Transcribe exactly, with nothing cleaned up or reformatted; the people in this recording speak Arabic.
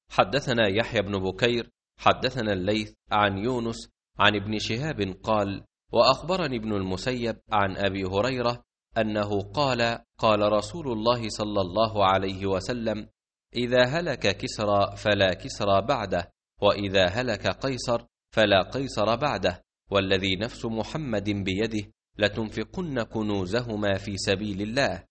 حدثنا يحيى بن بكير حدثنا الليث عن يونس عن ابن شهاب قال: وأخبرني ابن المسيب عن أبي هريرة أنه قال: قال رسول الله صلى الله عليه وسلم: إذا هلك كسرى فلا كسرى بعده، وإذا هلك قيصر فلا قيصر بعده، والذي نفس محمد بيده لتنفقن كنوزهما في سبيل الله